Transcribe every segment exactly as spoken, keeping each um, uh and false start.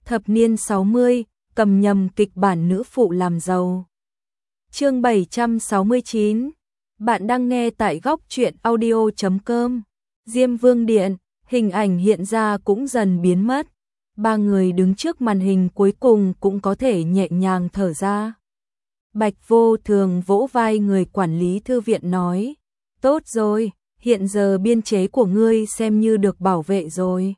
Thập niên sáu mươi, cầm nhầm kịch bản nữ phụ làm giàu. Chương bảy trăm sáu mươi chín. Bạn đang nghe tại góc truyện audio chấm com. Diêm Vương Điện, hình ảnh hiện ra cũng dần biến mất. Ba người đứng trước màn hình cuối cùng cũng có thể nhẹ nhàng thở ra. Bạch Vô Thường vỗ vai người quản lý thư viện nói, tốt rồi, hiện giờ biên chế của ngươi xem như được bảo vệ rồi.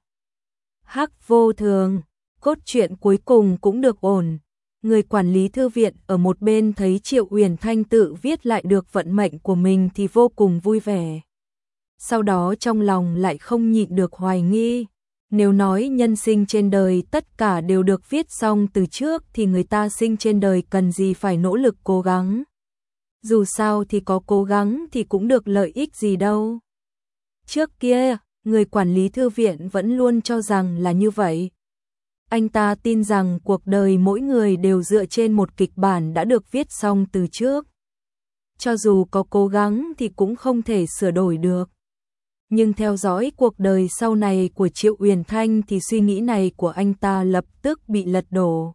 Hắc Vô Thường, cốt truyện cuối cùng cũng được ổn. Người quản lý thư viện ở một bên thấy Triệu Uyển Thanh tự viết lại được vận mệnh của mình thì vô cùng vui vẻ. Sau đó trong lòng lại không nhịn được hoài nghi. Nếu nói nhân sinh trên đời tất cả đều được viết xong từ trước thì người ta sinh trên đời cần gì phải nỗ lực cố gắng. Dù sao thì có cố gắng thì cũng được lợi ích gì đâu. Trước kia, người quản lý thư viện vẫn luôn cho rằng là như vậy. Anh ta tin rằng cuộc đời mỗi người đều dựa trên một kịch bản đã được viết xong từ trước. Cho dù có cố gắng thì cũng không thể sửa đổi được. Nhưng theo dõi cuộc đời sau này của Triệu Uyển Thanh thì suy nghĩ này của anh ta lập tức bị lật đổ.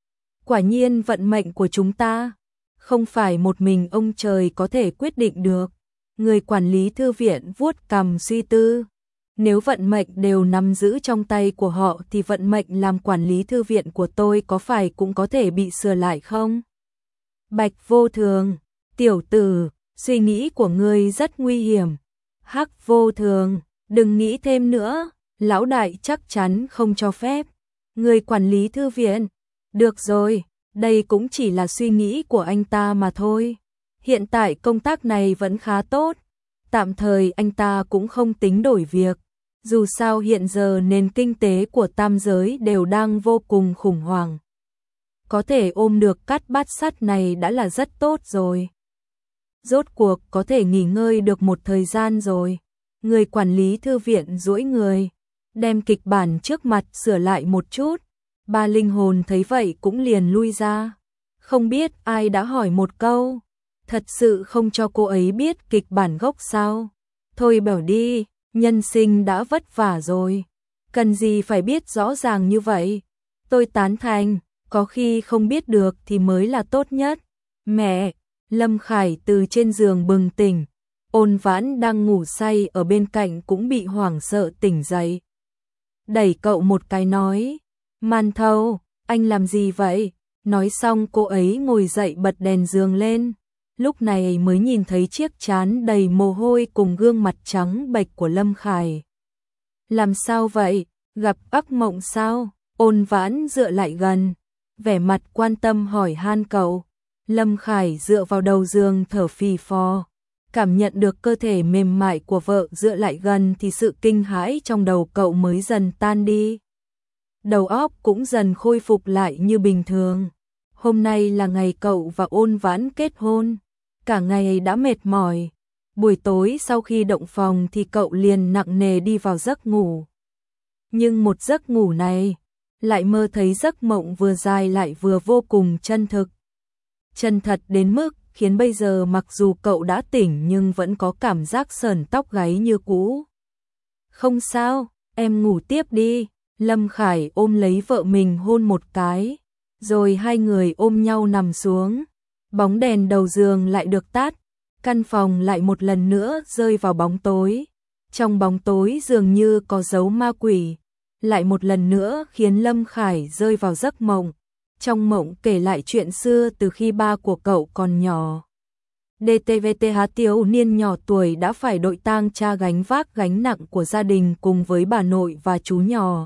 Quả nhiên vận mệnh của chúng ta không phải một mình ông trời có thể quyết định được. Người quản lý thư viện vuốt cằm suy tư. Nếu vận mệnh đều nắm giữ trong tay của họ thì vận mệnh làm quản lý thư viện của tôi có phải cũng có thể bị sửa lại không? Bạch Vô Thường, tiểu tử, suy nghĩ của ngươi rất nguy hiểm. Hắc Vô Thường, đừng nghĩ thêm nữa, lão đại chắc chắn không cho phép. Người quản lý thư viện, được rồi, đây cũng chỉ là suy nghĩ của anh ta mà thôi. Hiện tại công tác này vẫn khá tốt, tạm thời anh ta cũng không tính đổi việc. Dù sao hiện giờ nền kinh tế của tam giới đều đang vô cùng khủng hoảng. Có thể ôm được cát bát sắt này đã là rất tốt rồi. Rốt cuộc có thể nghỉ ngơi được một thời gian rồi. Người quản lý thư viện duỗi người, đem kịch bản trước mặt sửa lại một chút. Ba linh hồn thấy vậy cũng liền lui ra. Không biết ai đã hỏi một câu, thật sự không cho cô ấy biết kịch bản gốc sao? Thôi bảo đi, nhân sinh đã vất vả rồi, cần gì phải biết rõ ràng như vậy. Tôi tán thành, có khi không biết được thì mới là tốt nhất. Mẹ, Lâm Khải từ trên giường bừng tỉnh, Ôn Vãn đang ngủ say ở bên cạnh cũng bị hoảng sợ tỉnh dậy. Đẩy cậu một cái nói, Man Thâu, anh làm gì vậy? Nói xong cô ấy ngồi dậy bật đèn giường lên. Lúc này mới nhìn thấy chiếc trán đầy mồ hôi cùng gương mặt trắng bệch của Lâm Khải. Làm sao vậy? Gặp ác mộng sao? Ôn Vãn dựa lại gần, vẻ mặt quan tâm hỏi han cậu. Lâm Khải dựa vào đầu giường thở phì phò, cảm nhận được cơ thể mềm mại của vợ dựa lại gần thì sự kinh hãi trong đầu cậu mới dần tan đi. Đầu óc cũng dần khôi phục lại như bình thường. Hôm nay là ngày cậu và Ôn Vãn kết hôn. Cả ngày đã mệt mỏi. Buổi tối sau khi động phòng thì cậu liền nặng nề đi vào giấc ngủ. Nhưng một giấc ngủ này, lại mơ thấy giấc mộng vừa dài lại vừa vô cùng chân thực. Chân thật đến mức khiến bây giờ mặc dù cậu đã tỉnh nhưng vẫn có cảm giác sởn tóc gáy như cũ. Không sao, em ngủ tiếp đi. Lâm Khải ôm lấy vợ mình hôn một cái, rồi hai người ôm nhau nằm xuống. Bóng đèn đầu giường lại được tắt, căn phòng lại một lần nữa rơi vào bóng tối. Trong bóng tối dường như có dấu ma quỷ, lại một lần nữa khiến Lâm Khải rơi vào giấc mộng. Trong mộng kể lại chuyện xưa từ khi ba của cậu còn nhỏ. đê tê vê tê Há thiếu niên nhỏ tuổi đã phải đội tang cha gánh vác gánh nặng của gia đình cùng với bà nội và chú nhỏ.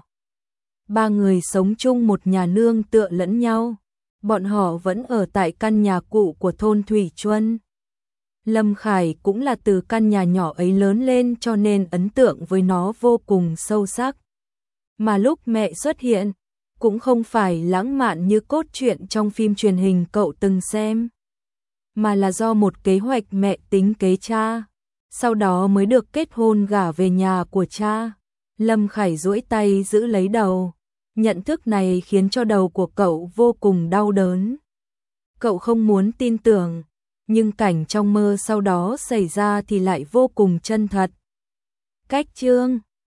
Ba người sống chung một nhà nương tựa lẫn nhau. Bọn họ vẫn ở tại căn nhà cũ của thôn Thủy Chuân. Lâm Khải cũng là từ căn nhà nhỏ ấy lớn lên cho nên ấn tượng với nó vô cùng sâu sắc. Mà lúc mẹ xuất hiện, cũng không phải lãng mạn như cốt truyện trong phim truyền hình cậu từng xem, mà là do một kế hoạch mẹ tính kế cha, sau đó mới được kết hôn gả về nhà của cha. Lâm Khải duỗi tay giữ lấy đầu. Nhận thức này khiến cho đầu của cậu vô cùng đau đớn. Cậu không muốn tin tưởng, nhưng cảnh trong mơ sau đó xảy ra thì lại vô cùng chân thật. Cách chương